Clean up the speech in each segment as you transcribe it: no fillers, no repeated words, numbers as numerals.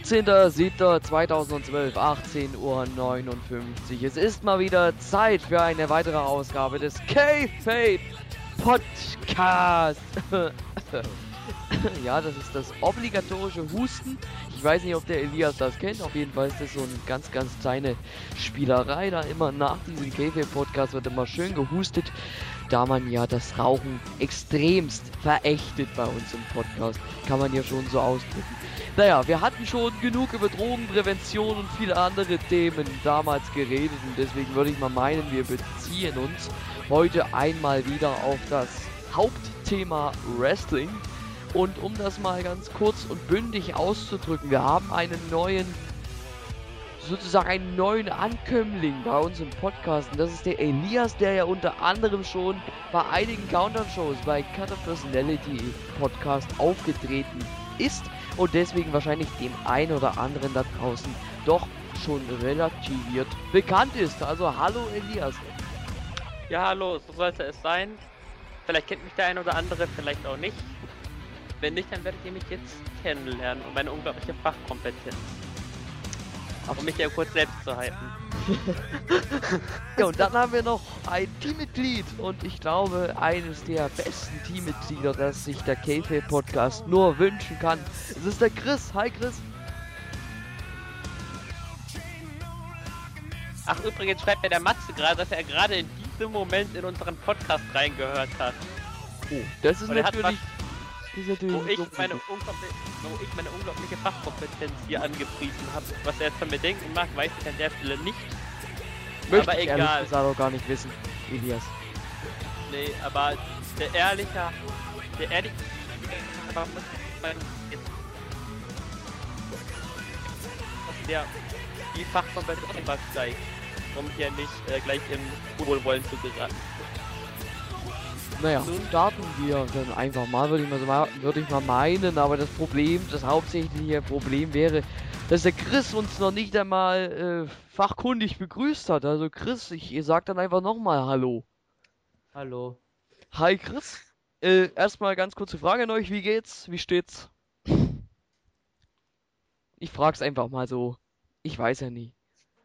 14.07.2012, 18:59 Uhr. Es ist mal wieder Zeit für eine weitere Ausgabe des K-Fade Podcast. Ja, das ist das obligatorische Husten. Ich weiß nicht, ob der Elias das kennt. Auf jeden Fall ist das so eine ganz kleine Spielerei. Da immer nach diesem K-Fade Podcast wird immer schön gehustet, da man ja das Rauchen extremst verächtet bei uns im Podcast. Kann man ja schon so ausdrücken. Naja, wir hatten schon genug über Drogenprävention und viele andere Themen damals geredet und deswegen würde ich mal meinen, wir beziehen uns heute einmal wieder auf das Hauptthema Wrestling. Und um das mal ganz kurz und bündig auszudrücken, wir haben einen neuen Ankömmling bei uns im Podcast und das ist der Elias, der ja unter anderem schon bei einigen Countdown-Shows bei Cut of Personality Podcast aufgetreten ist und deswegen wahrscheinlich dem einen oder anderen da draußen doch schon relativiert bekannt ist. Also hallo Elias. Ja, hallo, so sollte es sein. Vielleicht kennt mich der ein oder andere, vielleicht auch nicht. Wenn nicht, dann werdet ihr mich jetzt kennenlernen und meine unglaubliche Fachkompetenz. Um mich ja kurz selbst zu hypen. Ja, und dann haben wir noch ein Teammitglied und ich glaube, eines der besten Teammitglieder, das sich der K-Fade Podcast nur wünschen kann. Es ist der Chris. Hi Chris. Ach, übrigens schreibt mir der Matze gerade, dass er gerade in diesem Moment in unseren Podcast reingehört hat. Oh, das ist natürlich... Wo ich meine unglaubliche Fachkompetenz hier angepriesen habe. Was er jetzt von mir denken mag, weiß ich an der Stelle nicht. Möchte aber ich egal. ehrlich gesagt auch gar nicht wissen, Elias. Nee, aber der ehrliche der die Fachkompetenz immer steigt, um hier nicht gleich im Wohlwollen zu geraten. Naja, starten wir dann einfach mal, würde ich mal meinen, aber das hauptsächliche Problem wäre, dass der Chris uns noch nicht einmal fachkundig begrüßt hat. Also Chris, ich sag dann einfach nochmal Hallo. Hallo. Hi Chris. Erstmal ganz kurze Frage an euch, wie geht's? Wie steht's? Ich frag's einfach mal so. Ich weiß ja nie.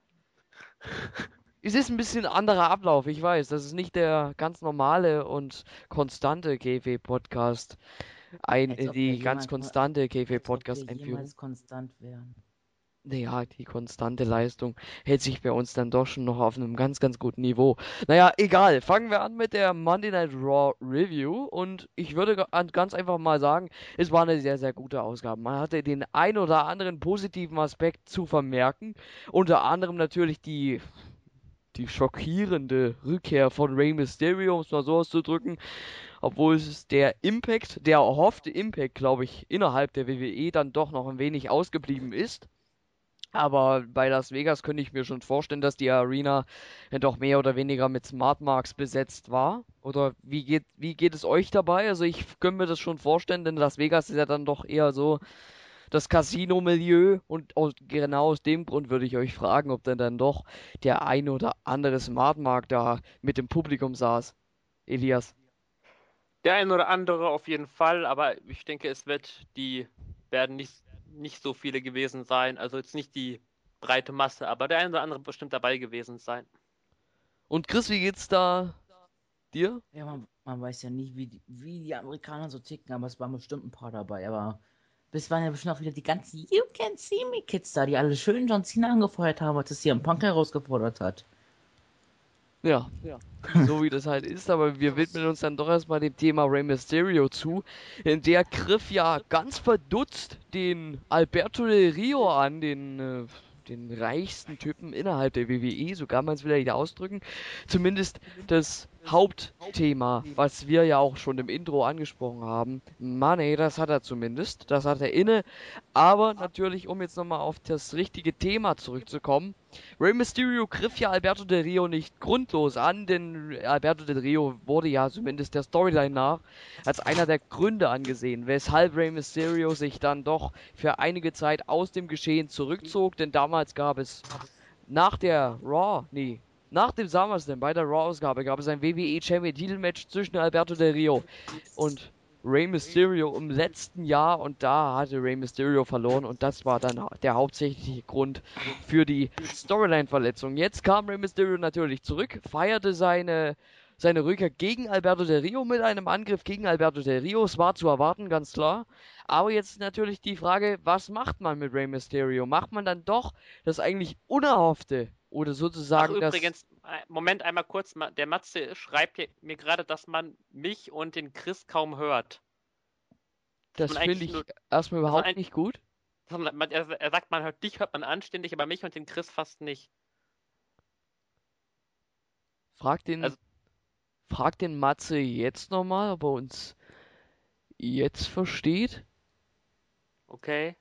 Es ist ein bisschen anderer Ablauf, ich weiß. Das ist nicht der ganz normale und konstante KW-Podcast. Die ganz konstante KW-Podcast-Einführung. Jemals konstant wären. Naja, die konstante Leistung hält sich bei uns dann doch schon noch auf einem ganz guten Niveau. Naja, egal. Fangen wir an mit der Monday Night Raw Review. Und ich würde ganz einfach mal sagen, es war eine sehr gute Ausgabe. Man hatte den ein oder anderen positiven Aspekt zu vermerken. Unter anderem natürlich die schockierende Rückkehr von Rey Mysterio, um es mal so auszudrücken, obwohl es der erhoffte Impact, glaube ich, innerhalb der WWE dann doch noch ein wenig ausgeblieben ist. Aber bei Las Vegas könnte ich mir schon vorstellen, dass die Arena doch mehr oder weniger mit Smart Marks besetzt war. Oder wie geht es euch dabei? Also ich könnte mir das schon vorstellen, denn Las Vegas ist ja dann doch eher so das Casino-Milieu und genau aus dem Grund würde ich euch fragen, ob dann doch der ein oder andere Smart Mark da mit dem Publikum saß. Elias. Der ein oder andere auf jeden Fall, aber ich denke, werden nicht so viele gewesen sein. Also jetzt nicht die breite Masse, aber der ein oder andere bestimmt dabei gewesen sein. Und Chris, wie geht's da dir? Ja, man weiß ja nicht, wie die Amerikaner so ticken, aber es waren bestimmt ein paar dabei, aber bis waren ja bestimmt auch wieder die ganzen You Can See Me Kids da, die alle schön John Cena angefeuert haben, als es CM Punk herausgefordert hat. Ja, so wie das halt ist, aber wir widmen uns dann doch erstmal dem Thema Rey Mysterio zu, in der griff ja ganz verdutzt den Alberto Del Rio an, den reichsten Typen innerhalb der WWE, so kann man es wieder ausdrücken. Zumindest das Hauptthema, was wir ja auch schon im Intro angesprochen haben. Money, das hat er zumindest, das hat er inne. Aber natürlich, um jetzt nochmal auf das richtige Thema zurückzukommen, Rey Mysterio griff ja Alberto Del Rio nicht grundlos an, denn Alberto Del Rio wurde ja zumindest der Storyline nach als einer der Gründe angesehen, weshalb Rey Mysterio sich dann doch für einige Zeit aus dem Geschehen zurückzog, denn damals gab es nach dem SummerSlam bei der Raw-Ausgabe gab es ein WWE Champion Titel Match zwischen Alberto Del Rio und Rey Mysterio im letzten Jahr und da hatte Rey Mysterio verloren und das war dann der hauptsächliche Grund für die Storyline-Verletzung. Jetzt kam Rey Mysterio natürlich zurück, feierte seine Rückkehr gegen Alberto Del Rio mit einem Angriff gegen Alberto Del Rio. Es war zu erwarten, ganz klar. Aber jetzt natürlich die Frage, was macht man mit Rey Mysterio? Macht man dann doch das eigentlich Unerhoffte oder Ach, sozusagen das... übrigens, Moment einmal kurz, der Matze schreibt mir gerade, dass man mich und den Chris kaum hört. Dass Das man finde eigentlich ich nur, erstmal dass man überhaupt nicht gut. er sagt, man hört dich, hört man anständig, aber mich und den Chris fast nicht. Frag den, Also, frag den Matze jetzt nochmal, ob er uns jetzt versteht. okay.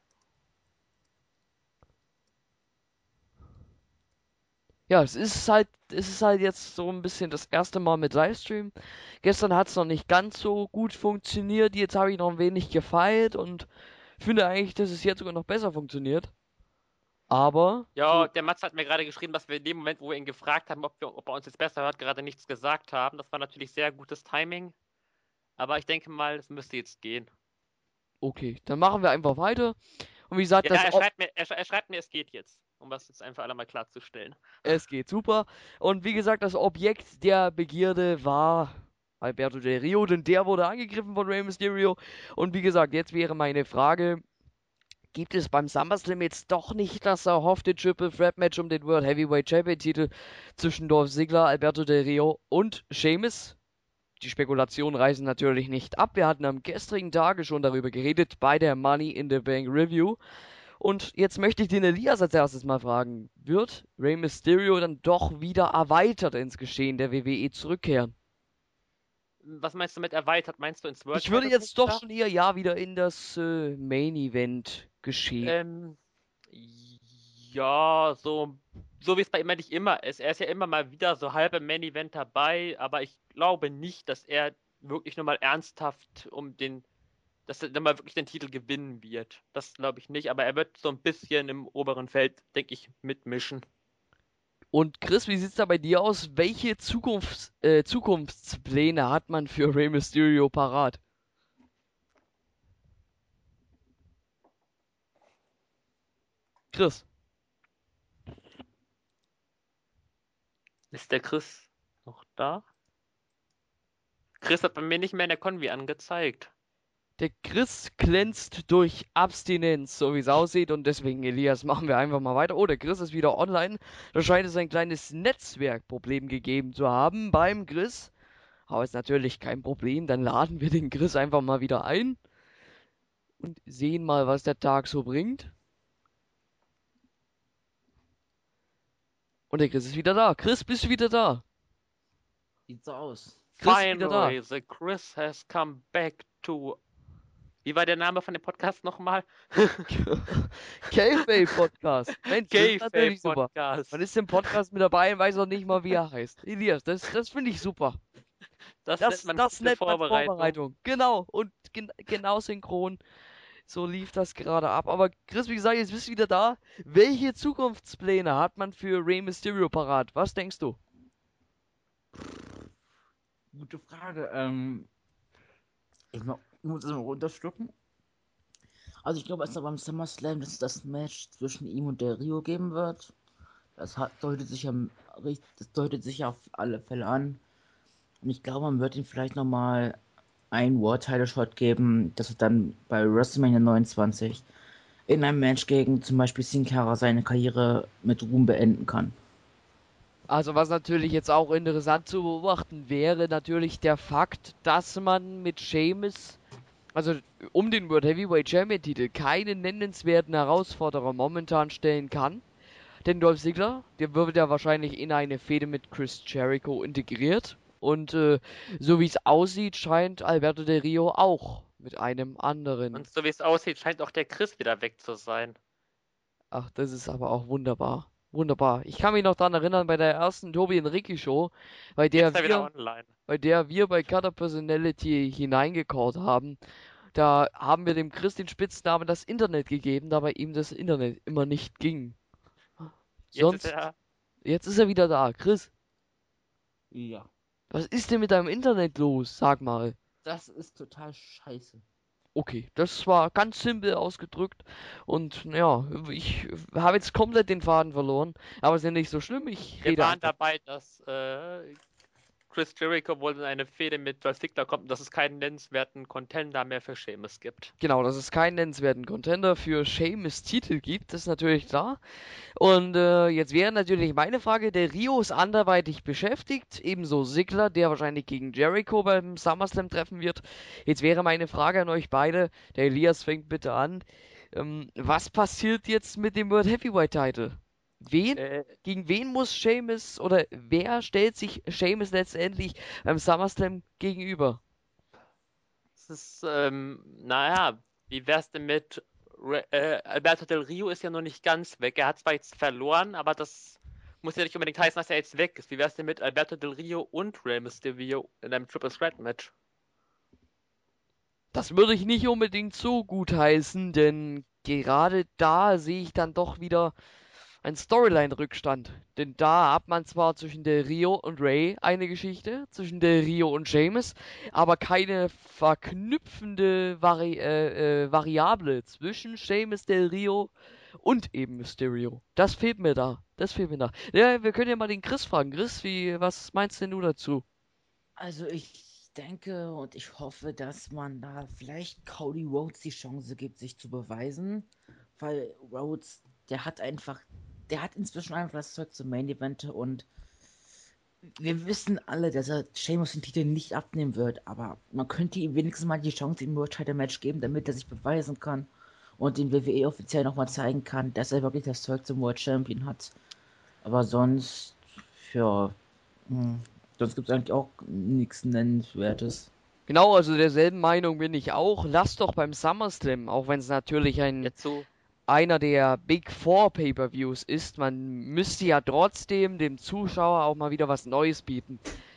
Ja, es ist halt jetzt so ein bisschen das erste Mal mit Livestream. Gestern hat es noch nicht ganz so gut funktioniert. Jetzt habe ich noch ein wenig gefeilt und finde eigentlich, dass es jetzt sogar noch besser funktioniert. Aber Ja, so, der Matze hat mir gerade geschrieben, dass wir in dem Moment, wo wir ihn gefragt haben, ob er uns jetzt besser hört, gerade nichts gesagt haben. Das war natürlich sehr gutes Timing. Aber ich denke mal, es müsste jetzt gehen. okay, dann machen wir einfach weiter. Und wie gesagt, Ja, das er schreibt mir, es geht jetzt. Um das jetzt einfach alle mal klarzustellen. es geht super. Und wie gesagt, das Objekt der Begierde war Alberto Del Rio, denn der wurde angegriffen von Rey Mysterio. Und wie gesagt, jetzt wäre meine Frage, gibt es beim SummerSlam jetzt doch nicht das erhoffte Triple Threat Match um den World Heavyweight Champion Titel zwischen Dolph Ziggler, Alberto Del Rio und Sheamus? Die Spekulationen reißen natürlich nicht ab. Wir hatten am gestrigen Tage schon darüber geredet bei der Money in the Bank Review. Und jetzt möchte ich den Elias als erstes mal fragen. Wird Rey Mysterio dann doch wieder erweitert ins Geschehen der WWE zurückkehren? Was meinst du mit erweitert? Meinst du ins World Ich würde Title jetzt doch Picture? schon eher ja wieder in das Main Event geschehen. Ähm, ja, so wie es bei ihm eigentlich immer ist. Er ist ja immer mal wieder so halb im Main Event dabei, aber ich glaube nicht, dass er wirklich nur mal ernsthaft dass er dann mal wirklich den Titel gewinnen wird. Das glaube ich nicht, aber er wird so ein bisschen im oberen Feld, denke ich, mitmischen. Und Chris, wie sieht's da bei dir aus? Welche Zukunftspläne hat man für Rey Mysterio parat? Chris. Ist der Chris noch da? Chris hat bei mir nicht mehr in der Konvi angezeigt. Der Chris glänzt durch Abstinenz, so wie es aussieht. Und deswegen, Elias, machen wir einfach mal weiter. Oh, der Chris ist wieder online. Da scheint es ein kleines Netzwerkproblem gegeben zu haben beim Chris. Aber ist natürlich kein Problem. Dann laden wir den Chris einfach mal wieder ein und sehen mal, was der Tag so bringt. Und der Chris ist wieder da. Chris, bist du wieder da? Sieht so aus. Chris ist wieder da. Finally, the Chris has come back to. Wie war der Name von dem Podcast nochmal? Kayfabe Podcast. Mensch, das ist Kayfabe natürlich super. Podcast. Man ist im Podcast mit dabei und weiß auch nicht mal, wie er heißt. Elias, das finde ich super. Das Das nennt man gute nennt man Vorbereitung. Vorbereitung. Genau. Und genau synchron. So lief das gerade ab. Aber Chris, wie gesagt, jetzt bist du wieder da. Welche Zukunftspläne hat man für Rey Mysterio parat? Was denkst du? Gute Frage. Muss es mal runterschlucken. Also ich glaube erst noch beim SummerSlam, dass es das Match zwischen ihm und der Rio geben wird. Das deutet sich auf alle Fälle an. Und ich glaube, man wird ihm vielleicht nochmal einen World Title Shot geben, dass er dann bei WrestleMania 29 in einem Match gegen zum Beispiel Sin Cara seine Karriere mit Ruhm beenden kann. Also was natürlich jetzt auch interessant zu beobachten wäre, natürlich der Fakt, dass man mit Sheamus, also um den World Heavyweight Champion Titel, keinen nennenswerten Herausforderer momentan stellen kann. Denn Dolph Ziggler, der wird ja wahrscheinlich in eine Fehde mit Chris Jericho integriert. Und so wie es aussieht, scheint Alberto Del Rio auch mit einem anderen. Und so wie es aussieht, scheint auch der Chris wieder weg zu sein. Ach, das ist aber auch wunderbar. Wunderbar. Ich kann mich noch daran erinnern, bei der ersten Tobi und Ricky Show, bei Jetzt der ist er wieder online. wir bei Cutter Personality hineingecallt haben, da haben wir dem Chris den Spitznamen das Internet gegeben, da bei ihm das Internet immer nicht ging. Sonst, jetzt ist er wieder da. Chris, Ja. was ist denn mit deinem Internet los? Sag mal. Das ist total scheiße. Okay, das war ganz simpel ausgedrückt und ja, ich habe jetzt komplett den Faden verloren, aber ist ja nicht so schlimm, ich Wir rede waren einfach. dabei, dass Chris Jericho wohl in eine Fehde mit Dolph Ziggler kommt und dass es keinen nennenswerten Contender mehr für Sheamus gibt. Genau, dass es keinen nennenswerten Contender für Sheamus Titel gibt, ist natürlich klar. Und jetzt wäre natürlich meine Frage, der Rio ist anderweitig beschäftigt, ebenso Ziggler, der wahrscheinlich gegen Jericho beim SummerSlam treffen wird. Jetzt wäre meine Frage an euch beide, der Elias fängt bitte an. Was passiert jetzt mit dem World Heavyweight Title? Äh, Gegen wen muss Sheamus oder wer stellt sich Sheamus letztendlich beim SummerSlam gegenüber? Es ist, naja, wie wär's denn mit Alberto Del Rio ist ja noch nicht ganz weg. Er hat zwar jetzt verloren, aber das muss ja nicht unbedingt heißen, dass er jetzt weg ist. Wie wär's denn mit Alberto Del Rio und Rey Mysterio in einem Triple Threat Match? Das würde ich nicht unbedingt so gut heißen, denn gerade da sehe ich dann doch wieder einen Storyline-Rückstand. Denn da hat man zwar zwischen der Rio und Ray eine Geschichte, zwischen der Rio und Sheamus, aber keine verknüpfende Variable zwischen Sheamus, Del Rio und eben Mysterio. Das fehlt mir da. Das fehlt mir da. Ja, wir können ja mal den Chris fragen. Chris, was meinst denn du dazu? Also ich denke und ich hoffe, dass man da vielleicht Cody Rhodes die Chance gibt, sich zu beweisen, weil Rhodes, der hat inzwischen einfach das Zeug zum Main Event und wir wissen alle, dass er Sheamus den Titel nicht abnehmen wird, aber man könnte ihm wenigstens mal die Chance im World Title Match geben, damit er sich beweisen kann und den WWE offiziell nochmal zeigen kann, dass er wirklich das Zeug zum World Champion hat. Aber sonst, ja, hm, sonst gibt es eigentlich auch nichts Nennenswertes. Genau, also derselben Meinung bin ich auch. Lass doch beim SummerSlam, auch wenn es natürlich Jetzt so, einer der Big Four Pay-per-Views ist, man müsste ja trotzdem dem Zuschauer auch mal wieder was Neues bieten.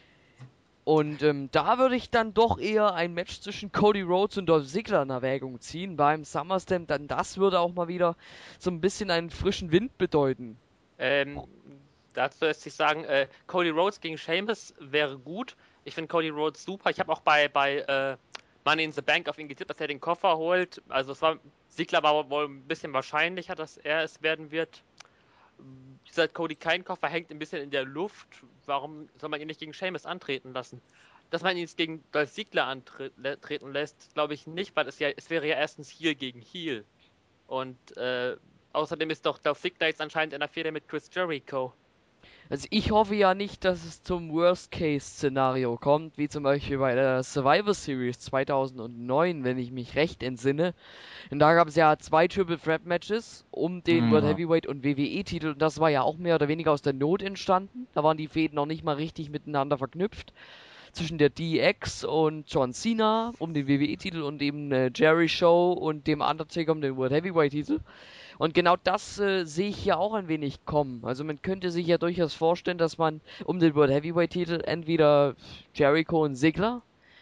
Und da würde ich dann doch eher ein Match zwischen Cody Rhodes und Dolph Ziggler in Erwägung ziehen beim SummerSlam, dann das würde auch mal wieder so ein bisschen einen frischen Wind bedeuten. ähm, dazu lässt sich sagen, Cody Rhodes gegen Sheamus wäre gut. Ich finde Cody Rhodes super. Ich habe auch bei Money in the Bank auf ihn getippt, dass er den Koffer holt. Also Ziggler war wohl ein bisschen wahrscheinlicher, dass er es werden wird. Seit Cody keinen Koffer hängt ein bisschen in der Luft. Warum soll man ihn nicht gegen Sheamus antreten lassen? Dass man ihn jetzt gegen Dolph Ziggler antreten lässt, glaube ich nicht, weil es wäre ja erstens Heel gegen Heel. Und außerdem ist doch Dolph Ziggler jetzt anscheinend in der Fehde mit Chris Jericho. Also ich hoffe ja nicht, dass es zum Worst-Case-Szenario kommt, wie zum Beispiel bei der Survivor Series 2009, wenn ich mich recht entsinne. Und da gab es ja zwei Triple Threat Matches um den World Ja. Heavyweight und WWE-Titel. Und das war ja auch mehr oder weniger aus der Not entstanden. Da waren die Fäden noch nicht mal richtig miteinander verknüpft. Zwischen der DX und John Cena um den WWE-Titel und eben Jerry Show und dem Undertaker um den World Heavyweight-Titel. Und genau das sehe ich hier auch ein wenig kommen. Also man könnte sich ja durchaus vorstellen, dass man um den World Heavyweight Titel entweder Jericho und Ziggler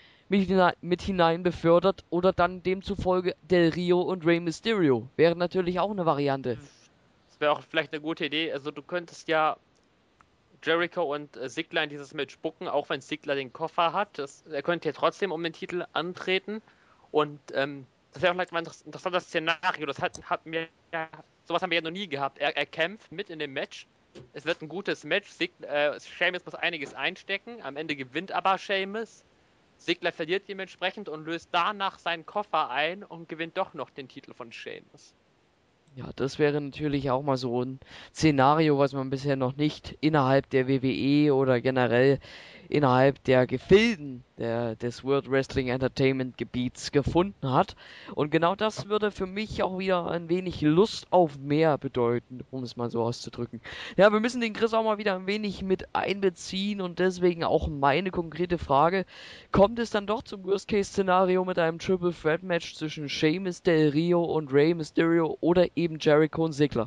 mit hinein befördert oder dann demzufolge Del Rio und Rey Mysterio. Wäre natürlich auch eine Variante. Das wäre auch vielleicht eine gute Idee. Also du könntest ja Jericho und Ziggler in dieses Match bucken, auch wenn Ziggler den Koffer hat. Er könnte ja trotzdem um den Titel antreten. Und das wäre vielleicht mal ein interessantes Szenario. Sowas haben wir ja noch nie gehabt. Er kämpft mit in dem Match. Es wird ein gutes Match. Sheamus muss einiges einstecken. Am Ende gewinnt aber Sheamus. Ziggler verliert dementsprechend und löst danach seinen Koffer ein und gewinnt doch noch den Titel von Sheamus. Ja, das wäre natürlich auch mal so ein Szenario, was man bisher noch nicht innerhalb der WWE oder generell innerhalb der Gefilden des World Wrestling Entertainment Gebiets gefunden hat. Und genau das würde für mich auch wieder ein wenig Lust auf mehr bedeuten, um es mal so auszudrücken. Ja, wir müssen den Chris auch mal wieder ein wenig mit einbeziehen und deswegen auch meine konkrete Frage. Kommt es dann doch zum Worst-Case-Szenario mit einem Triple Threat Match zwischen Sheamus, Del Rio und Rey Mysterio oder eben Jericho und Ziggler?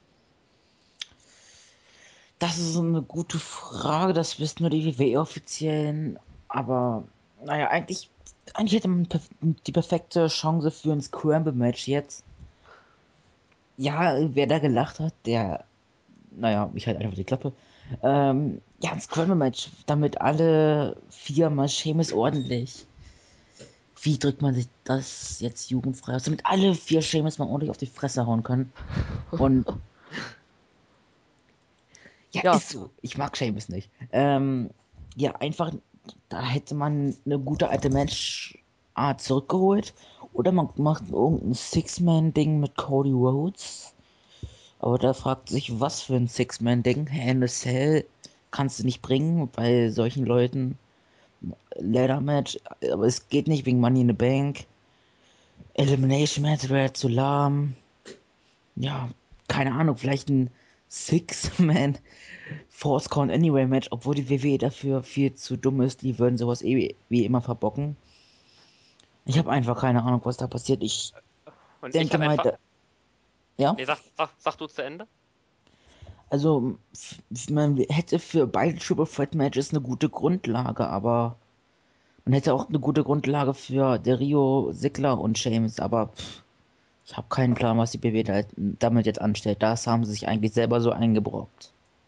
Das ist so eine gute Frage, das wissen nur die WWE-Offiziellen. Aber naja, eigentlich hätte man die perfekte Chance für ein Scramble-Match jetzt. Ja, wer da gelacht hat, naja, ich halt einfach die Klappe. Ja, ein Scramble-Match, damit alle vier mal Sheamus ordentlich. Wie drückt man sich das jetzt jugendfrei aus, damit alle 4 Sheamus mal ordentlich auf die Fresse hauen können? Und ja, Ja, ist so. Ich mag Sheamus nicht. Ja, einfach, da hätte man eine gute alte Matchart zurückgeholt. Oder man macht irgendein Six-Man-Ding mit Cody Rhodes. Aber da fragt sich, was für ein Six-Man-Ding. Hell in a Cell kannst du nicht bringen bei solchen Leuten. Ladder-Match, aber es geht nicht wegen Money in the Bank. Elimination Match wäre zu lahm. Ja, keine Ahnung, vielleicht ein Six-Man Force Count Anyway Match, obwohl die WWE dafür viel zu dumm ist. Die würden sowas wie immer verbocken. Ich habe einfach keine Ahnung, was da passiert. Ich Und ich denke habe mal, einfach. ja, Nee, sag du zu Ende. also man hätte für beide Triple Threat Matches eine gute Grundlage, aber man hätte auch eine gute Grundlage für der Rio, Ziggler und Sheamus, aber ich habe keinen Plan, was die WWE damit jetzt anstellt. Das haben sie sich eigentlich selber so eingebrockt.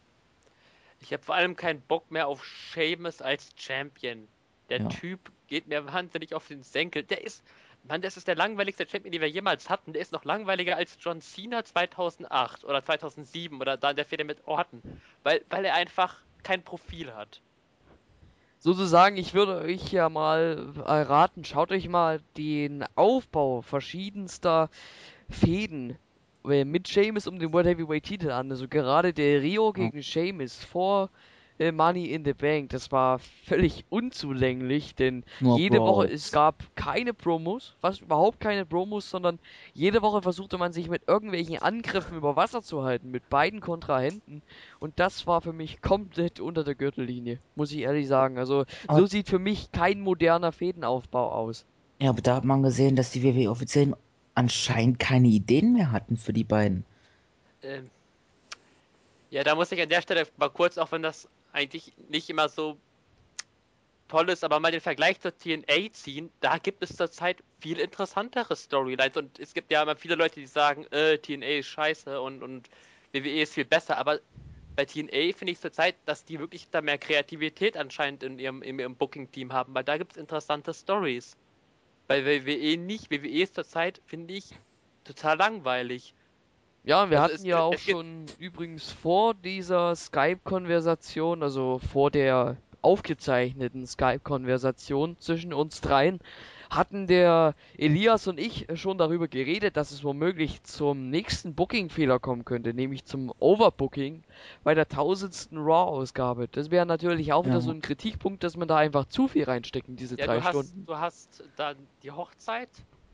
Ich habe vor allem keinen Bock mehr auf Sheamus als Champion. Der Ja. Typ geht mir wahnsinnig auf den Senkel. Mann, das ist der langweiligste Champion, den wir jemals hatten. Der ist noch langweiliger als John Cena 2008 oder 2007 oder da in der Fehde mit Orton. Weil er einfach kein Profil hat. sozusagen, ich würde euch ja mal raten, schaut euch mal den Aufbau verschiedenster Fäden mit Sheamus um den World Heavyweight Titel an. Also gerade der Rio Ja. gegen Sheamus vor Money in the Bank, das war völlig unzulänglich, denn Nur jede Woche es Brawls. gab keine Promos, fast überhaupt keine Promos, sondern jede Woche versuchte man sich mit irgendwelchen Angriffen über Wasser zu halten, mit beiden Kontrahenten. Und das war für mich komplett unter der Gürtellinie, muss ich ehrlich sagen. Also so Aber, sieht für mich kein moderner Fädenaufbau aus. ja, aber da hat man gesehen, dass die WWE offiziell anscheinend keine Ideen mehr hatten für die beiden. Ähm, ja, da muss ich an der Stelle mal kurz, auch wenn das eigentlich nicht immer so toll ist, aber mal den Vergleich zur TNA ziehen, da gibt es zurzeit viel interessantere Storylines und es gibt ja immer viele Leute, die sagen, TNA ist scheiße und WWE ist viel besser, aber bei TNA finde ich zurzeit, dass die wirklich da mehr Kreativität anscheinend in ihrem Booking-Team haben, weil da gibt es interessante Stories. Bei WWE nicht. WWE ist zurzeit, finde ich, total langweilig. Ja, wir Also hatten ja auch es gibt, schon übrigens vor dieser Skype-Konversation, also vor der aufgezeichneten Skype-Konversation zwischen uns dreien, hatten der Elias und ich schon darüber geredet, dass es womöglich zum nächsten Booking-Fehler kommen könnte, nämlich zum Overbooking bei der 1000. Raw-Ausgabe. Das wäre natürlich auch wieder so Ja, ein Kritikpunkt, dass man da einfach zu viel reinsteckt in diese ja, drei Stunden. du hast dann die Hochzeit,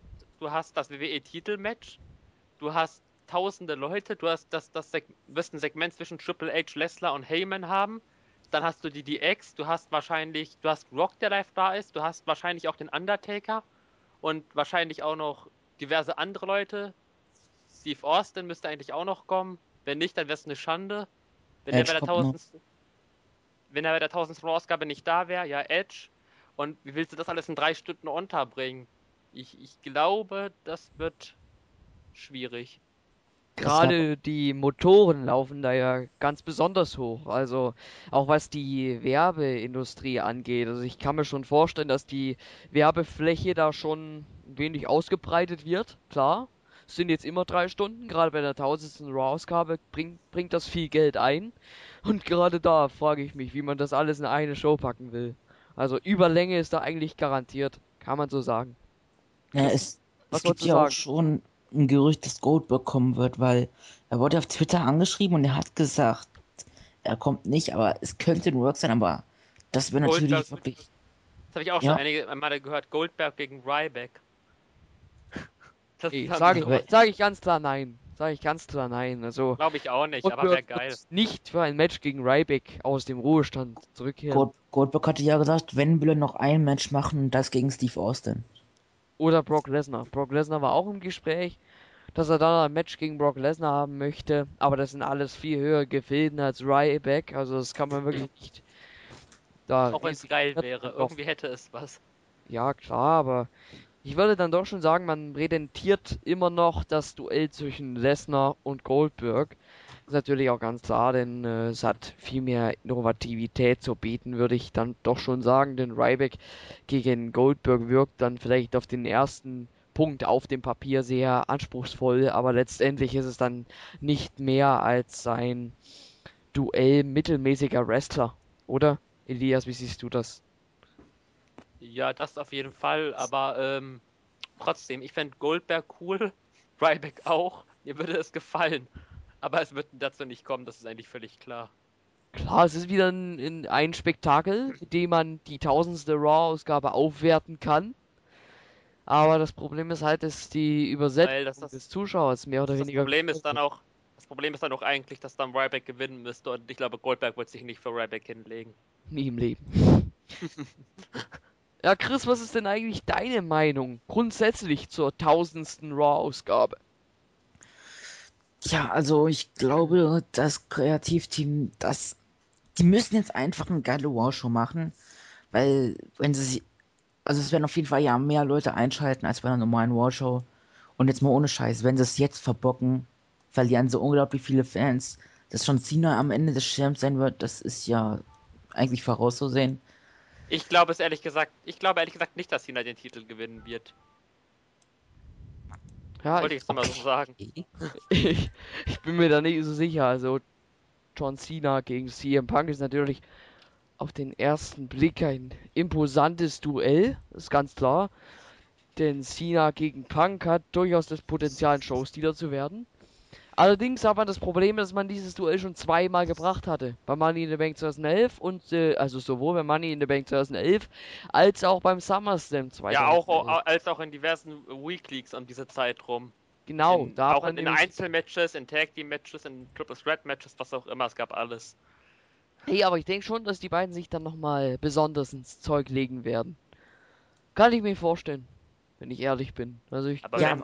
du hast das WWE-Titelmatch, du hast tausende Leute, du hast wirst ein Segment zwischen Triple H, Lesnar und Heyman haben. Dann hast du die DX, du hast Rock, der live da ist, du hast wahrscheinlich auch den Undertaker und wahrscheinlich auch noch diverse andere Leute. Steve Austin müsste eigentlich auch noch kommen. Wenn nicht, dann wäre es eine Schande. Wenn der bei Edge der kommt noch. 1000. Wenn er bei der 1000. Ausgabe nicht da wäre, ja, Edge. Und wie willst du das alles in 3 Stunden unterbringen? Ich glaube, das wird schwierig. Es gab, Gerade die Motoren laufen da ja ganz besonders hoch. Also auch was die Werbeindustrie angeht. Also ich kann mir schon vorstellen, dass die Werbefläche da schon ein wenig ausgebreitet wird. Klar, es sind jetzt immer 3 Stunden. Gerade bei der 1000. Raw-Ausgabe bringt das viel Geld ein. Und gerade da frage ich mich, wie man das alles in eine Show packen will. Also Überlänge ist da eigentlich garantiert. Kann man so sagen. ja, Chris, es was gibt wolltest du ja auch sagen? schon ein Gerücht, dass Goldberg kommen wird, weil er wurde auf Twitter angeschrieben und er hat gesagt, er kommt nicht, aber es könnte ein Work sein, aber das wäre Goldberg, natürlich wirklich, das habe ich auch schon ja, einige Male gehört. Goldberg gegen Ryback. Das Nee, haben sie ich, sowas. sage ich ganz klar nein. Sage ich ganz klar nein. Also, Glaube ich auch nicht, aber wäre Goldberg geil. wird nicht für ein Match gegen Ryback aus dem Ruhestand zurückkehren. Goldberg hatte ja gesagt, wenn will er noch ein Match machen, das gegen Steve Austin. Oder Brock Lesnar. Brock Lesnar war auch im Gespräch, dass er dann ein Match gegen Brock Lesnar haben möchte. Aber das sind alles viel höher Gefilden als Ryback. Also, das kann man wirklich nicht da Auch wenn es riesig geil wäre. verkaufen. Irgendwie hätte es was. Ja, klar, aber ich würde dann doch schon sagen, man präsentiert immer noch das Duell zwischen Lesnar und Goldberg. Ist natürlich auch ganz klar, denn es hat viel mehr Innovativität zu bieten, würde ich dann doch schon sagen. Denn Ryback gegen Goldberg wirkt dann vielleicht auf den ersten Punkt auf dem Papier sehr anspruchsvoll, aber letztendlich ist es dann nicht mehr als ein Duell mittelmäßiger Wrestler, oder? Elias, wie siehst du das? Ja, das auf jeden Fall, aber trotzdem, ich fände Goldberg cool, Ryback auch, mir würde es gefallen. Aber es wird dazu nicht kommen, das ist eigentlich völlig klar. Klar, es ist wieder ein Spektakel, mit dem man die tausendste Raw-Ausgabe aufwerten kann. Aber das Problem ist halt, dass die Weil Übersetzung des Zuschauers mehr oder das weniger Problem ist geklaut dann wird. auch, das Problem ist dann auch eigentlich, dass dann Ryback gewinnen müsste und ich glaube, Goldberg wird sich nicht für Ryback hinlegen. Nie im Leben. Ja, Chris, was ist denn eigentlich deine Meinung grundsätzlich zur tausendsten Raw-Ausgabe? Ja, also ich glaube, das Kreativteam, die müssen jetzt einfach eine geile War-Show machen, weil wenn sie sich, also es werden auf jeden Fall ja mehr Leute einschalten als bei einer normalen War-Show. Und jetzt mal ohne Scheiß, wenn sie es jetzt verbocken, verlieren sie unglaublich viele Fans. Dass schon Cena am Ende des Champs sein wird, das ist ja eigentlich vorauszusehen. Ich glaube ehrlich gesagt nicht, dass Cena den Titel gewinnen wird. Ja, Wollte ich jetzt nochmal so sagen. ich, ich bin mir da nicht so sicher. Also John Cena gegen CM Punk ist natürlich auf den ersten Blick ein imposantes Duell, ist ganz klar. Denn Cena gegen Punk hat durchaus das Potenzial, ein Showstealer zu werden. Allerdings hat man das Problem, dass man dieses Duell schon zweimal gebracht hatte. Bei Money in the Bank 2011 und, also sowohl bei Money in the Bank 2011 als auch beim SummerSlam Ja, auch 2011. als auch in diversen Weekleaks um diese Zeit rum. Genau, da hat Auch man in nämlich. Einzelmatches, in Tag Team Matches, in Triple Threat Matches, was auch immer, es gab alles. Hey, aber ich denke schon, dass die beiden sich dann nochmal besonders ins Zeug legen werden. Kann ich mir vorstellen, wenn ich ehrlich bin. Also ich Aber Ja, könnte.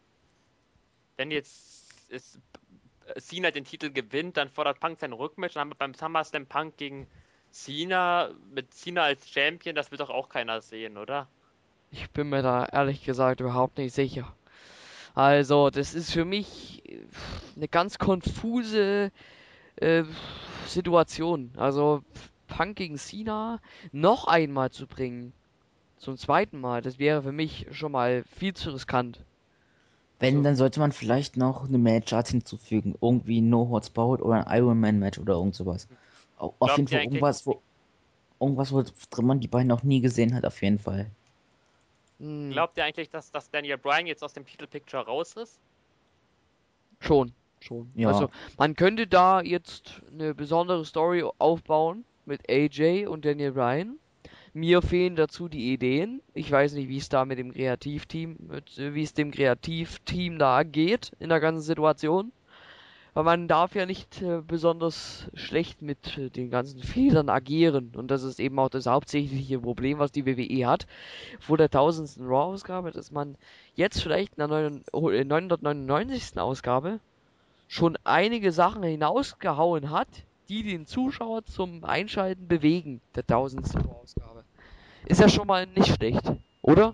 wenn jetzt Cena den Titel gewinnt, dann fordert Punk sein Rückmatch, dann haben wir beim SummerSlam Punk gegen Cena, mit Cena als Champion, das wird doch auch keiner sehen, oder? Ich bin mir da ehrlich gesagt überhaupt nicht sicher. Also, das ist für mich eine ganz konfuse äh, Situation. Also, Punk gegen Cena noch einmal zu bringen, zum zweiten Mal, das wäre für mich schon mal viel zu riskant. wenn, Also, dann sollte man vielleicht noch eine Matchart hinzufügen. Irgendwie ein No Holds Barred oder ein Iron Man Match oder irgend sowas. Auf jeden Glaubt ihr Fall eigentlich, irgendwas, wo drin man die beiden noch nie gesehen hat, auf jeden Fall. hm, glaubt ihr eigentlich, dass Daniel Bryan jetzt aus dem Titelpicture raus ist? schon, schon. Also, Ja, man könnte da jetzt eine besondere Story aufbauen mit AJ und Daniel Bryan. Mir fehlen dazu die Ideen. Ich weiß nicht, wie es dem Kreativteam da geht in der ganzen Situation. Weil man darf ja nicht besonders schlecht mit den ganzen Fehlern agieren. Und das ist eben auch das hauptsächliche Problem, was die WWE hat. Vor der tausendsten Raw-Ausgabe, dass man jetzt vielleicht in der 999. Ausgabe schon einige Sachen hinausgehauen hat, die den Zuschauer zum Einschalten bewegen, der tausendsten Raw-Ausgabe. Ist ja schon mal nicht schlecht, oder?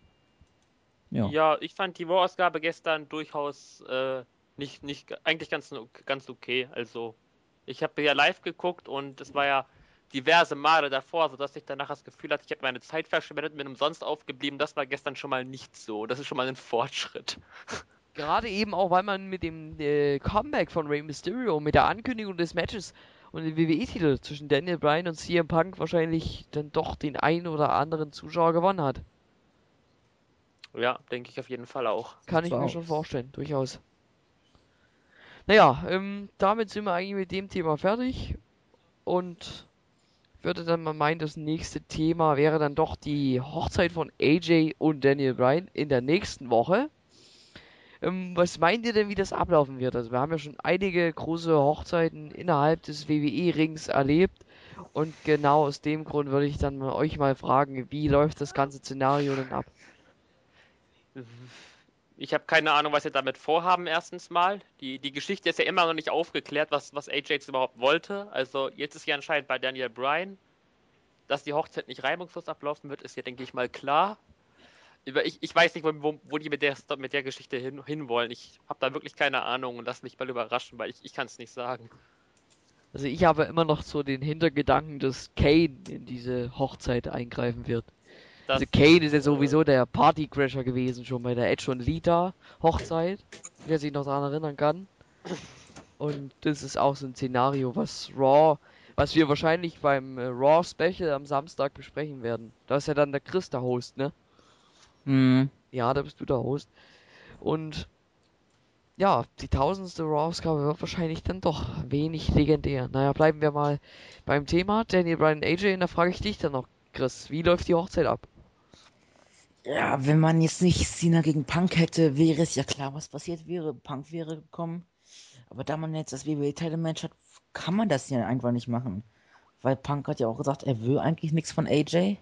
ja. Ja, ich fand die Raw-Ausgabe gestern durchaus eigentlich ganz okay. Also, ich habe ja live geguckt und es war ja diverse Male davor, sodass ich danach das Gefühl hatte, ich habe meine Zeit verschwendet, bin umsonst aufgeblieben. Das war gestern schon mal nicht so. Das ist schon mal ein Fortschritt. Gerade eben auch, weil man mit dem Comeback von Rey Mysterio, mit der Ankündigung des Matches und dem WWE-Titel zwischen Daniel Bryan und CM Punk wahrscheinlich dann doch den ein oder anderen Zuschauer gewonnen hat. Ja, denke ich auf jeden Fall auch. Kann Sieht ich so mir schon aus. vorstellen, durchaus. Naja, damit sind wir eigentlich mit dem Thema fertig und würde dann mal meinen, das nächste Thema wäre dann doch die Hochzeit von AJ und Daniel Bryan in der nächsten Woche. Was meint ihr denn, wie das ablaufen wird? Also wir haben ja schon einige große Hochzeiten innerhalb des WWE-Rings erlebt und genau aus dem Grund würde ich dann euch mal fragen, wie läuft das ganze Szenario denn ab? Ich habe keine Ahnung, was sie damit vorhaben, erstens mal. Die Geschichte ist ja immer noch nicht aufgeklärt, was AJ jetzt überhaupt wollte. Also jetzt ist ja anscheinend bei Daniel Bryan, dass die Hochzeit nicht reibungslos ablaufen wird, ist ja, denke ich mal, klar. Ich weiß nicht, wo die mit der Geschichte hinwollen. Ich habe da wirklich keine Ahnung und lass mich mal überraschen, weil ich kann es nicht sagen. Also ich habe immer noch so den Hintergedanken, dass Kane in diese Hochzeit eingreifen wird. Also Das, Kane ist ja sowieso der Partycrasher gewesen, schon bei der Edge und Lita Hochzeit, wer sich noch daran erinnern kann. Und das ist auch so ein Szenario, was wir wahrscheinlich beim Raw Special am Samstag besprechen werden. Da ist ja dann der Chris der Host, ne? Hm. Ja, da bist du der Host. Und ja, die tausendste Raw-Ausgabe wird wahrscheinlich dann doch wenig legendär. Naja, bleiben wir mal beim Thema. Daniel Bryan AJ, und da frage ich dich dann noch, Chris, wie läuft die Hochzeit ab? Ja, wenn man jetzt nicht Cena gegen Punk hätte, wäre es ja klar, was passiert wäre. Punk wäre gekommen. Aber da man jetzt das WWE-Title-Match hat, kann man das ja einfach nicht machen. Weil Punk hat ja auch gesagt, er will eigentlich nichts von AJ.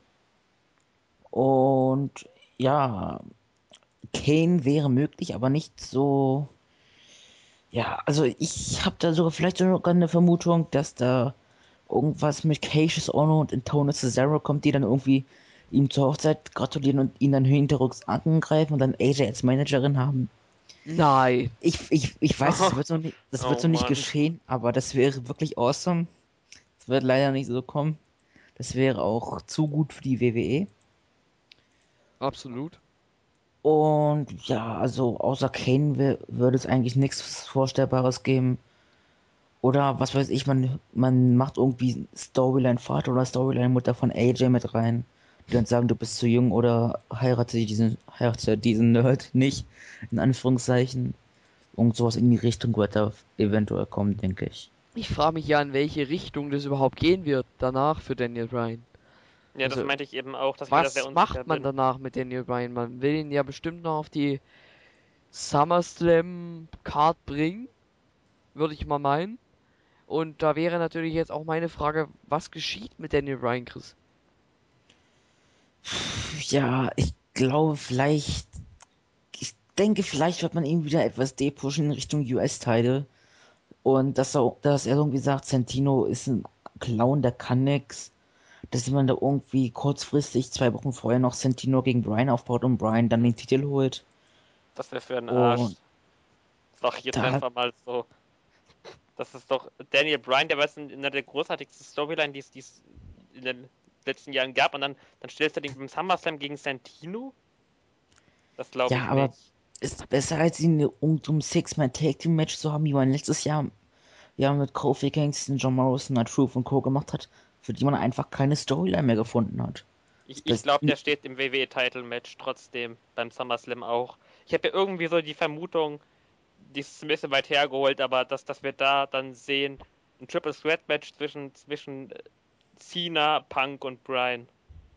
Und ja, Kane wäre möglich, aber nicht so. Ja, also ich habe da sogar vielleicht sogar eine Vermutung, dass da irgendwas mit Cassius Ohno und Antonio Cesaro kommt, die dann irgendwie ihm zur Hochzeit gratulieren und ihn dann hinterrücks angreifen und dann AJ als Managerin haben. Nein. Ich weiß, das wird Oh so nicht Mann. geschehen, aber das wäre wirklich awesome. Das wird leider nicht so kommen. Das wäre auch zu gut für die WWE. Absolut. Und ja, also außer Kane würde es eigentlich nichts Vorstellbares geben. Oder was weiß ich, man macht irgendwie Storyline-Vater oder Storyline-Mutter von AJ mit rein. Die dann sagen, du bist zu jung oder heirate diesen Nerd nicht. In Anführungszeichen. Und sowas in die Richtung wird da eventuell kommen, denke ich. Ich frage mich ja, in welche Richtung das überhaupt gehen wird danach für Daniel Bryan. Ja, das Also, meinte ich eben auch, dass ich mir da sehr was unsicher macht man bin. danach mit Daniel Bryan? Man will ihn ja bestimmt noch auf die SummerSlam Card bringen, würde ich mal meinen. Und da wäre natürlich jetzt auch meine Frage, was geschieht mit Daniel Bryan, Chris? Ja, ich denke, vielleicht wird man ihn wieder etwas depushen in Richtung US-Title. Und dass er irgendwie sagt, Santino ist ein Clown, der kann nix. Dass man da irgendwie kurzfristig 2 Wochen vorher noch Santino gegen Bryan aufbaut und Bryan dann den Titel holt. Das wäre für einen Arsch. Und Sag ich jetzt da hat, einfach mal so. Das ist doch Daniel Bryan, der war in einer der großartigsten Storyline, die es in den letzten Jahren gab. Und dann stellst du den beim SummerSlam gegen Santino? Das glaube ja, ich aber nicht. ist besser als ihn um Six-Man-Tag-Team-Match zu haben, wie man letztes Jahr ja mit Kofi Kingston, John Morrison, R-Truth und Co. gemacht hat, für die man einfach keine Storyline mehr gefunden hat. Ich Das, glaube, der steht im WWE-Title-Match trotzdem beim SummerSlam auch. Ich habe ja irgendwie so die Vermutung, die ist ein bisschen weit hergeholt, aber dass wir da dann sehen, ein Triple Threat Match zwischen Cena, Punk und Bryan.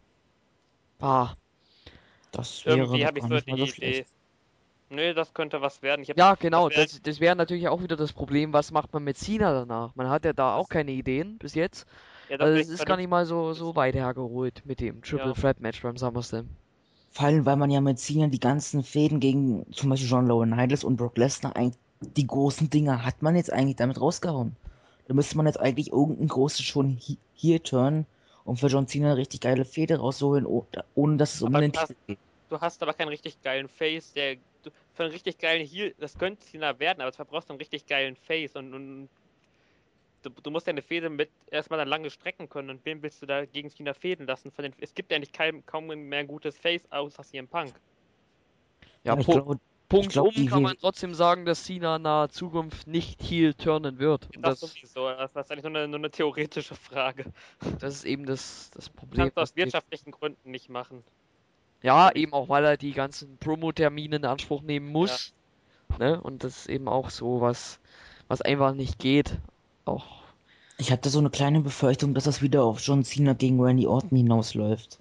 Ah, das wäre Irgendwie doch habe ich gar so nicht mal so die Idee. schlecht. Nö, das könnte was werden. ja, Das genau, wäre, das wäre natürlich auch wieder das Problem, was macht man mit Cena danach? Man hat ja da auch das, keine Ideen bis jetzt. ja, das Also wäre es nichts ist gar nicht mal so, Vernünftiges. so weit hergeholt mit dem Triple Ja. Threat Match beim SummerSlam. Vor allem, weil man ja mit Cena die ganzen Fäden gegen zum Beispiel John Laurinaitis und Brock Lesnar, die großen Dinger hat man jetzt eigentlich damit rausgehauen. Da müsste man jetzt eigentlich irgendein großes schon hier turnen, um für John Cena eine richtig geile Fehde rauszuholen, ohne dass es um Aber den Titel geht. du hast aber keinen richtig geilen Face, für einen richtig geilen Heel, das könnte Cena werden, aber dafür brauchst du einen richtig geilen Face und du musst deine Fehde mit erstmal dann lange strecken können und wen willst du da gegen Cena fäden lassen? Es gibt ja eigentlich kaum mehr ein gutes Face außer CM Punk. Ja, Ja, ich Punkt glaube, um kann man trotzdem sagen, dass Cena in naher Zukunft nicht Heel turnen wird. Und Das sowieso, das ist eigentlich nur eine theoretische Frage. das ist eben das Problem, Kannst du was aus wirtschaftlichen Gründen nicht machen. ja, Glaube ich. eben auch, weil er die ganzen Promo-Termine in Anspruch nehmen Ja. muss. Ne? Und das ist eben auch so was einfach nicht geht. Auch, ich hatte so eine kleine Befürchtung, dass das wieder auf John Cena gegen Randy Orton hinausläuft.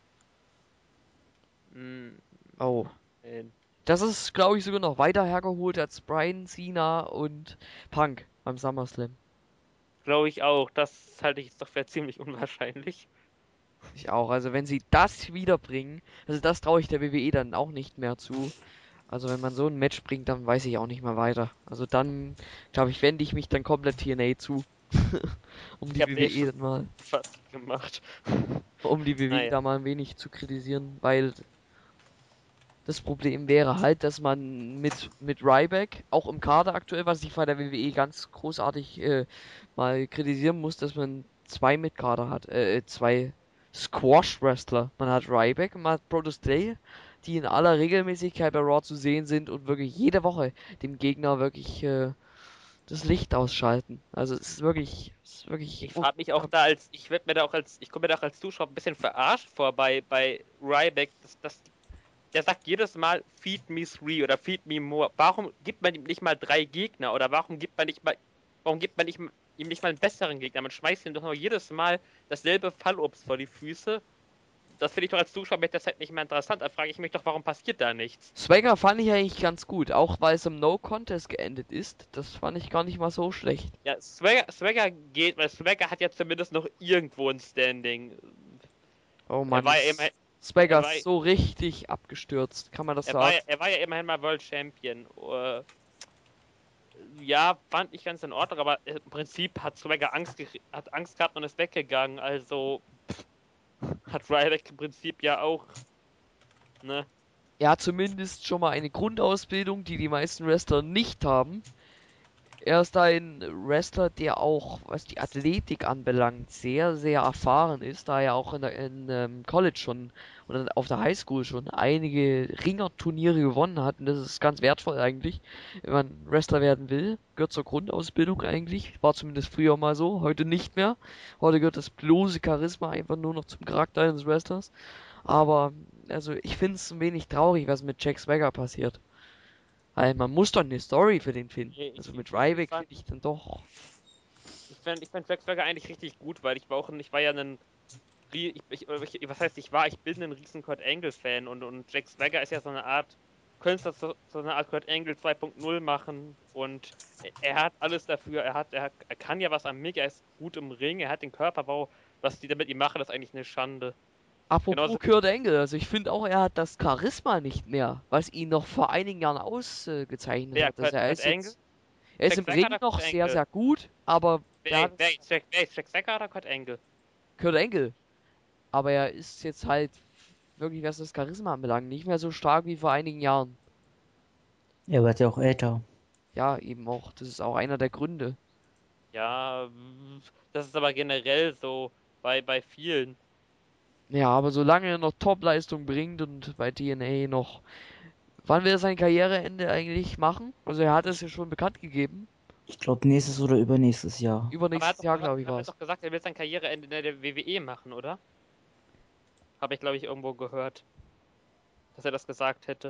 Hm, oh. nein. Das ist, glaube ich, sogar noch weiter hergeholt als Bryan, Cena und Punk beim SummerSlam. Glaube ich auch. Das halte ich jetzt doch für ziemlich unwahrscheinlich. Ich auch. Also wenn sie das wiederbringen, also das traue ich der WWE dann auch nicht mehr zu. Also wenn man so ein Match bringt, dann weiß ich auch nicht mehr weiter. Also dann, glaube ich, wende ich mich dann komplett TNA zu. Um Ich die habe es eh WWE schon dann mal, fast gemacht. um die WWE Naja. da mal ein wenig zu kritisieren, weil Das Problem wäre halt, dass man mit Ryback, auch im Kader aktuell, was ich bei der WWE ganz großartig mal kritisieren muss, dass man zwei Mitkader hat, zwei Squash-Wrestler. Man hat Ryback und man hat Brodus Clay, die in aller Regelmäßigkeit bei Raw zu sehen sind und wirklich jede Woche dem Gegner wirklich das Licht ausschalten. Also es ist wirklich Ich frage mich auch da ich komme mir da auch als Zuschauer ein bisschen verarscht vor bei Ryback, der sagt jedes Mal Feed me three oder Feed me more. Warum gibt man ihm nicht mal 3 Gegner oder warum gibt man ihm nicht mal einen besseren Gegner? Man schmeißt ihm doch nur jedes Mal dasselbe Fallobst vor die Füße. Das finde ich doch als Zuschauer mit der Zeit nicht mehr interessant. Da frage ich mich doch, warum passiert da nichts? Swagger fand ich eigentlich ganz gut, auch weil es im No-Contest geendet ist. Das fand ich gar nicht mal so schlecht. Ja, Swagger geht, weil Swagger hat ja zumindest noch irgendwo ein Standing. Oh Er Mann, war ja immerhin, Swagger er war, ist so richtig abgestürzt, kann man das sagen? er war ja immerhin mal World Champion. Ja, fand ich ganz in Ordnung, aber im Prinzip hat Swagger hat Angst gehabt und ist weggegangen. Also hat Ryback im Prinzip ja auch, ne? Er hat zumindest schon mal eine Grundausbildung, die die meisten Wrestler nicht haben. Er ist ein Wrestler, der auch, was die Athletik anbelangt, sehr, sehr erfahren ist, da er auch College schon oder auf der Highschool schon einige Ringerturniere gewonnen hat. Und das ist ganz wertvoll eigentlich, wenn man Wrestler werden will. Gehört zur Grundausbildung eigentlich. War zumindest früher mal so, heute nicht mehr. Heute gehört das bloße Charisma einfach nur noch zum Charakter eines Wrestlers. Aber, also ich finde es ein wenig traurig, was mit Jack Swagger passiert. Weil man muss doch eine Story für den finden. Ich, Also ich, mit ich Ryback fand, finde ich dann doch. ich fand Jack Swagger eigentlich richtig gut, weil ich war ja ich bin ein riesen Kurt Angle-Fan und Jack Swagger ist ja so eine Art, könnte das so eine Art Kurt Angle 2.0 machen und er hat alles dafür, er kann ja was am Mic, er ist gut im Ring, er hat den Körperbau, was die da mit ihm machen, ist eigentlich eine Schande. Apropos Genauso, Kurt Angle, also ich finde auch, er hat das Charisma nicht mehr, was ihn noch vor einigen Jahren ausgezeichnet wer, hat. Also er Kurt ist Angle? jetzt, er ist Jack im Swagger Ring oder noch Kurt sehr, Angle? sehr gut, aber ja, Wer ist Jack Swagger oder Kurt Angle? Kurt Angle. Aber er ist jetzt halt wirklich, was das Charisma anbelangt, nicht mehr so stark wie vor einigen Jahren. Er wird ja auch älter. Ja, eben auch. Das ist auch einer der Gründe. Ja, das ist aber generell so bei vielen. Ja, aber solange er noch Top-Leistung bringt und bei TNA noch. Wann will er sein Karriereende eigentlich machen? Also er hat es ja schon bekannt gegeben. Ich glaube nächstes oder übernächstes Jahr. Aber Übernächstes Jahr, glaube ich, er war hat es. doch gesagt, er will sein Karriereende in der WWE machen, oder? Habe ich, glaube ich, irgendwo gehört, dass er das gesagt hätte.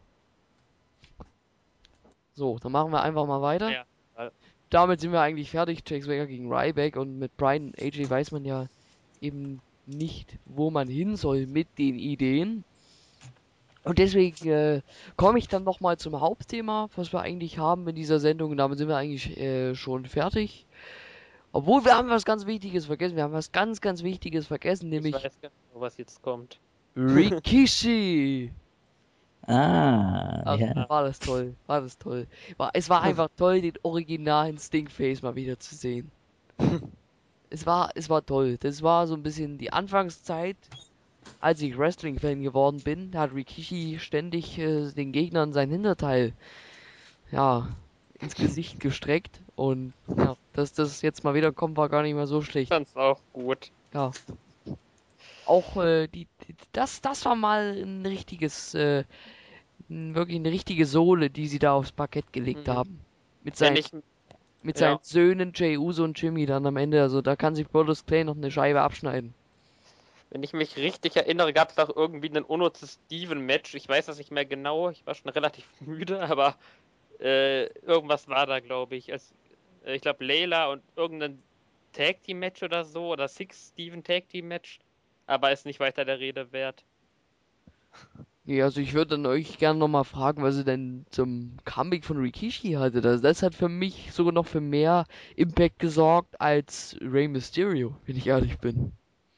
So, dann machen wir einfach mal weiter. Ja. Damit sind wir eigentlich fertig. Jake Swagger gegen Ryback und mit Brian und AJ weiß man ja eben nicht, wo man hin soll mit den Ideen. Und deswegen komme ich dann nochmal zum Hauptthema, was wir eigentlich haben in dieser Sendung. Und damit sind wir eigentlich schon fertig. Obwohl wir haben was ganz Wichtiges vergessen. Wir haben was ganz, ganz Wichtiges vergessen, Ich nämlich weiß genau, was jetzt kommt. Rikishi. Ah, Ach, ja. war das toll, war das toll. Es war einfach toll, den originalen Stinkface mal wieder zu sehen. Es war toll. Das war so ein bisschen die Anfangszeit, als ich Wrestling-Fan geworden bin. Da hat Rikishi ständig den Gegnern sein Hinterteil, ja, ins Gesicht gestreckt. Und ja, dass das jetzt mal wieder kommt, war gar nicht mal so schlecht. Fand's auch gut. Ja. Auch das war mal ein richtiges, wirklich eine richtige Sohle, die sie da aufs Parkett gelegt Mhm. haben. Mit Wenn seinen, ich, mit seinen ja, Söhnen Jey Uso und Jimmy dann am Ende. Also da kann sich Brodus Clay noch eine Scheibe abschneiden. wenn ich mich richtig erinnere, gab es auch irgendwie ein unnützes Steven-Match. Ich weiß das nicht mehr genau. Ich war schon relativ müde, aber irgendwas war da, glaube ich. Ich glaube, Layla und irgendein Tag Team Match oder so oder Six Steven Tag Team Match, aber ist nicht weiter der Rede wert. Nee, also ich würde dann euch gerne nochmal fragen, was ihr denn zum Comeback von Rikishi haltet. Also das hat für mich sogar noch für mehr Impact gesorgt als Rey Mysterio, wenn ich ehrlich bin.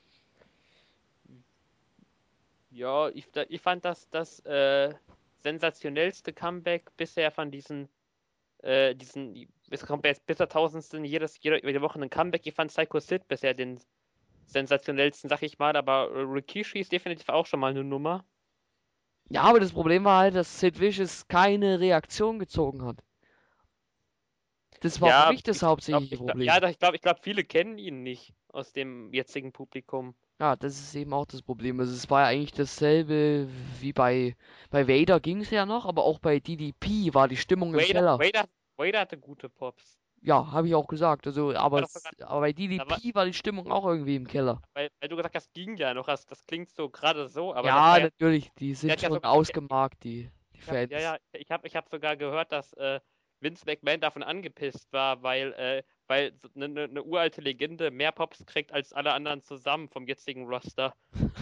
Ja, ich fand das sensationellste Comeback bisher von es kommt jetzt bis zur tausendsten jede Woche ein Comeback. Ich fand Psycho Sid bisher den sensationellsten, sag ich mal, aber Rikishi ist definitiv auch schon mal eine Nummer. Ja, aber das Problem war halt, dass Sid Vicious keine Reaktion gezogen hat. Das war für Ja, mich das hauptsächliche Problem. ich glaube, viele kennen ihn nicht aus dem jetzigen Publikum. Ja, das ist eben auch das Problem. Also es war ja eigentlich dasselbe wie bei Vader ging es ja noch, aber auch bei DDP war die Stimmung im Vader, Keller. Vader, Vader hatte gute Pops. Ja, habe ich auch gesagt. Also, War doch sogar, aber bei da war, DDP war die Stimmung auch irgendwie im Keller. weil du gesagt hast, ging ja noch, das klingt so gerade so, aber das Ja, war ja, natürlich, die der sind hat ja schon sogar, ausgemarkt, die Fans. ich hab sogar gehört, dass Vince McMahon davon angepisst war, weil so eine uralte Legende mehr Pops kriegt als alle anderen zusammen vom jetzigen Roster.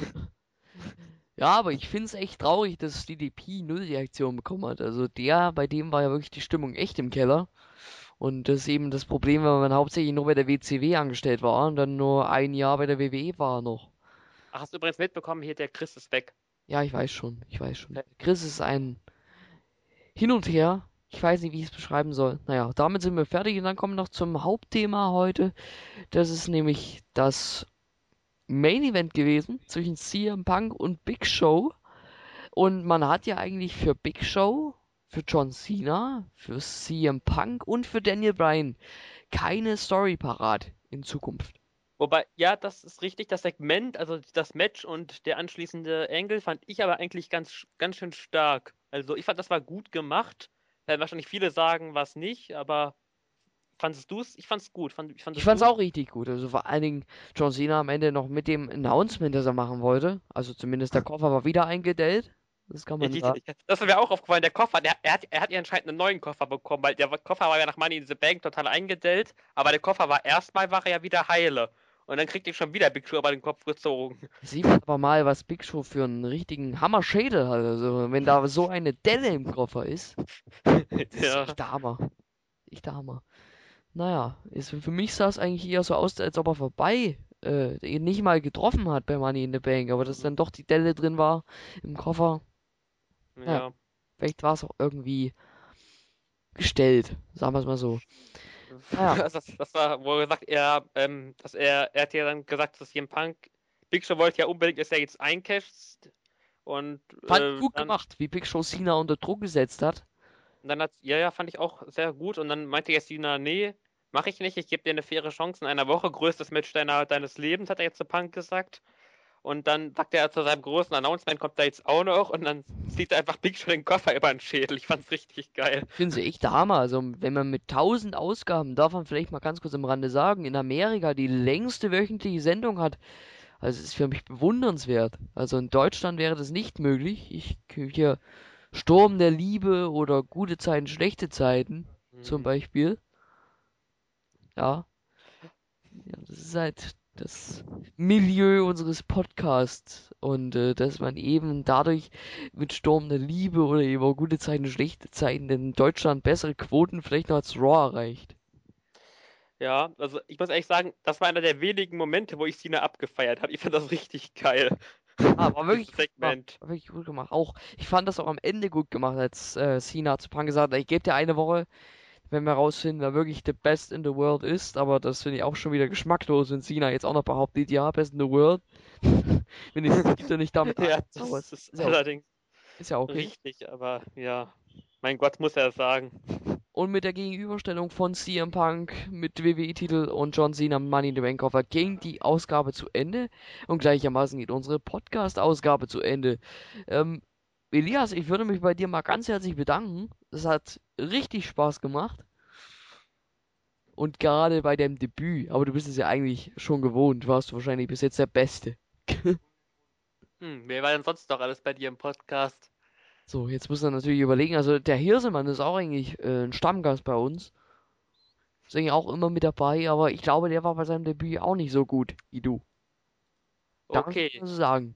Ja, aber ich finde es echt traurig, dass DDP null Reaktion bekommen hat. Also bei dem war ja wirklich die Stimmung echt im Keller. Und das ist eben das Problem, wenn man hauptsächlich nur bei der WCW angestellt war und dann nur ein Jahr bei der WWE war noch. Ach, hast du übrigens mitbekommen, hier der Chris ist weg. Ja, ich weiß schon, ich weiß schon. Okay. Chris ist ein Hin und Her. Ich weiß nicht, wie ich es beschreiben soll. Naja, damit sind wir fertig und dann kommen wir noch zum Hauptthema heute. Das ist nämlich das Main Event gewesen zwischen CM Punk und Big Show. Und man hat ja eigentlich für Big Show, für John Cena, für CM Punk und für Daniel Bryan keine Story parat in Zukunft. Wobei, ja, das ist richtig, das Segment, also das Match und der anschließende Angle fand ich aber eigentlich ganz schön stark. Also ich fand, das war gut gemacht. Werden wahrscheinlich viele sagen, was nicht, aber fandest du es? Ich fand's gut. Ich fand Ich es fand's gut. auch richtig gut. Also vor allen Dingen John Cena am Ende noch mit dem Announcement, das er machen wollte. Also zumindest der Koffer war wieder eingedellt. Das kann man sagen. Das ist mir auch aufgefallen, der Koffer, er hat ja anscheinend einen neuen Koffer bekommen, weil der Koffer war ja nach Money in the Bank total eingedellt, aber der Koffer war er ja wieder heile. Und dann kriegt ihn schon wieder Big Show über den Kopf gezogen. Sieht man aber mal, was Big Show für einen richtigen Hammerschädel hat. Also wenn da so eine Delle im Koffer ist, das ist Ja. echt der Hammer. Echt der Hammer. Naja, für mich sah es eigentlich eher so aus, als ob er ihn nicht mal getroffen hat bei Money in the Bank, aber dass dann doch die Delle drin war im Koffer. Naja, Ja. vielleicht war es auch irgendwie gestellt, sagen wir es mal so. Naja, Das war, wo er gesagt, er hat ja dann gesagt, dass CM Punk, Big Show wollte ja unbedingt, dass er jetzt eincasht und fand ich gut dann, gemacht, wie Big Show Cena unter Druck gesetzt hat. ja, fand ich auch sehr gut und dann meinte Cena, nee, mach ich nicht, ich gebe dir eine faire Chance in einer Woche, größtes Match deines Lebens, hat er jetzt zu Punk gesagt. Und dann sagt er zu seinem großen Announcement, kommt er jetzt auch noch und dann zieht er einfach Big Show den Koffer über den Schädel. Ich fand's richtig geil. Ich finde sie echt der Hammer. Also, wenn man mit 1000 Ausgaben, darf man vielleicht mal ganz kurz am Rande sagen, in Amerika die längste wöchentliche Sendung hat. Also, es ist für mich bewundernswert. Also, in Deutschland wäre das nicht möglich. Hier Sturm der Liebe oder gute Zeiten, schlechte Zeiten zum Beispiel. Ja, ja, das ist halt das Milieu unseres Podcasts. Und dass man eben dadurch mit Sturm der Liebe oder eben auch gute Zeiten, schlechte Zeiten in Deutschland bessere Quoten vielleicht noch als Raw erreicht. Ja, also ich muss ehrlich sagen, das war einer der wenigen Momente, wo ich Cena abgefeiert habe. Ich fand das richtig geil. Ah, war wirklich Dieses gut gemacht. Segment. War wirklich gut gemacht. Auch, ich fand das auch am Ende gut gemacht, als Cena zu Punk gesagt hat, ich gebe dir eine Woche, wenn wir rausfinden, wer wirklich the best in the world ist. Aber das finde ich auch schon wieder geschmacklos, wenn Cena jetzt auch noch behauptet, ja, best in the world. Wenn es gibt er nicht damit Ja, an. Aber das ist ist ja, allerdings ist ja okay. richtig, aber ja, mein Gott, muss er sagen. Und mit der Gegenüberstellung von CM Punk mit WWE-Titel und John Cena Money in the Bank Koffer ging die Ausgabe zu Ende. Und gleichermaßen geht unsere Podcast-Ausgabe zu Ende. Ähm, Elias, ich würde mich bei dir mal ganz herzlich bedanken. Es hat richtig Spaß gemacht. Und gerade bei deinem Debüt, aber du bist es ja eigentlich schon gewohnt, warst du wahrscheinlich bis jetzt der Beste. Wer war denn sonst noch alles bei dir im Podcast? So, jetzt muss man natürlich überlegen, also der Hirsemann ist auch eigentlich ein Stammgast bei uns. Ist eigentlich auch immer mit dabei, aber ich glaube, der war bei seinem Debüt auch nicht so gut wie du. Darf ich Okay, das so sagen?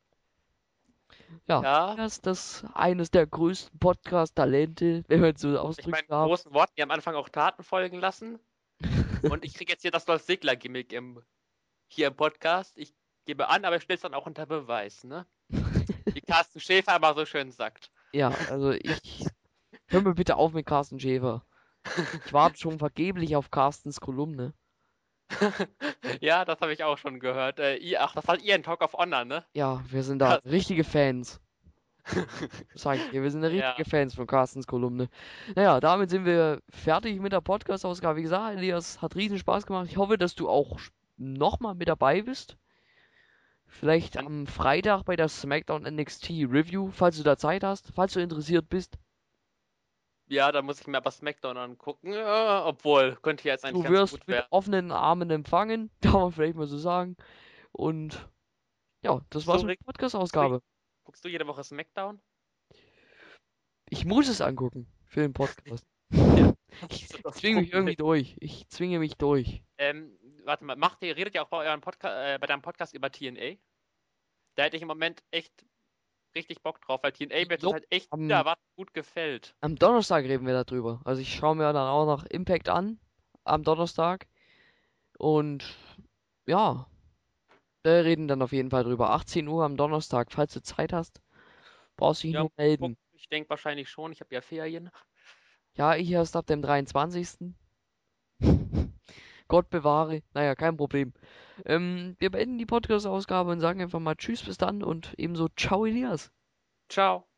Ja, ja. das ist eines der größten Podcast-Talente, wenn man so Ich ausdrücken meine, darf. großen Worten, die am Anfang auch Taten folgen lassen. Und ich kriege jetzt hier das Dolph Ziggler-Gimmick hier im Podcast. Ich gebe an, aber ich stelle es dann auch unter Beweis, ne? Wie Carsten Schäfer immer so schön sagt. Ja, also hör mir bitte auf mit Carsten Schäfer. Ich warte schon vergeblich auf Carstens Kolumne. Ja, das habe ich auch schon gehört. Das war ihr ein Talk of Honor, ne? Ja, wir sind da richtige Fans. Sag ich dir, wir sind richtige Ja. Fans von Carstens Kolumne. Naja, damit sind wir fertig mit der Podcast-Ausgabe. Wie gesagt, Elias, hat riesen Spaß gemacht. Ich hoffe, dass du auch nochmal mit dabei bist. Vielleicht An am Freitag bei der SmackDown NXT Review, falls du da Zeit hast, falls du interessiert bist. ja, da muss ich mir aber SmackDown angucken. Obwohl, könnte ja jetzt eigentlich Du ganz wirst gut mit werden. offenen Armen empfangen, kann man vielleicht mal so sagen. Und ja, das So, war's mit Rick, der guckst du, Podcast-Ausgabe. guckst du jede Woche SmackDown? Ich muss es angucken für den Podcast. Ja, das Ich ist das zwinge mich Problem. irgendwie durch. Ich zwinge mich durch. Warte mal, redet ihr auch bei deinem Podcast über TNA? Da hätte ich im Moment echt richtig Bock drauf, weil TNA mir Jo, zurzeit echt am, wieder was gut gefällt. am Donnerstag reden wir darüber. Also ich schaue mir dann auch noch Impact an am Donnerstag. Und ja, wir reden dann auf jeden Fall drüber. 18 Uhr am Donnerstag, falls du Zeit hast, brauchst du dich Ja, nur guck, melden. ich denke wahrscheinlich schon, ich habe ja Ferien. Ja, ich erst ab dem 23. Gott bewahre. Naja, kein Problem. Wir beenden die Podcast-Ausgabe und sagen einfach mal Tschüss, bis dann und ebenso Ciao, Elias. Ciao.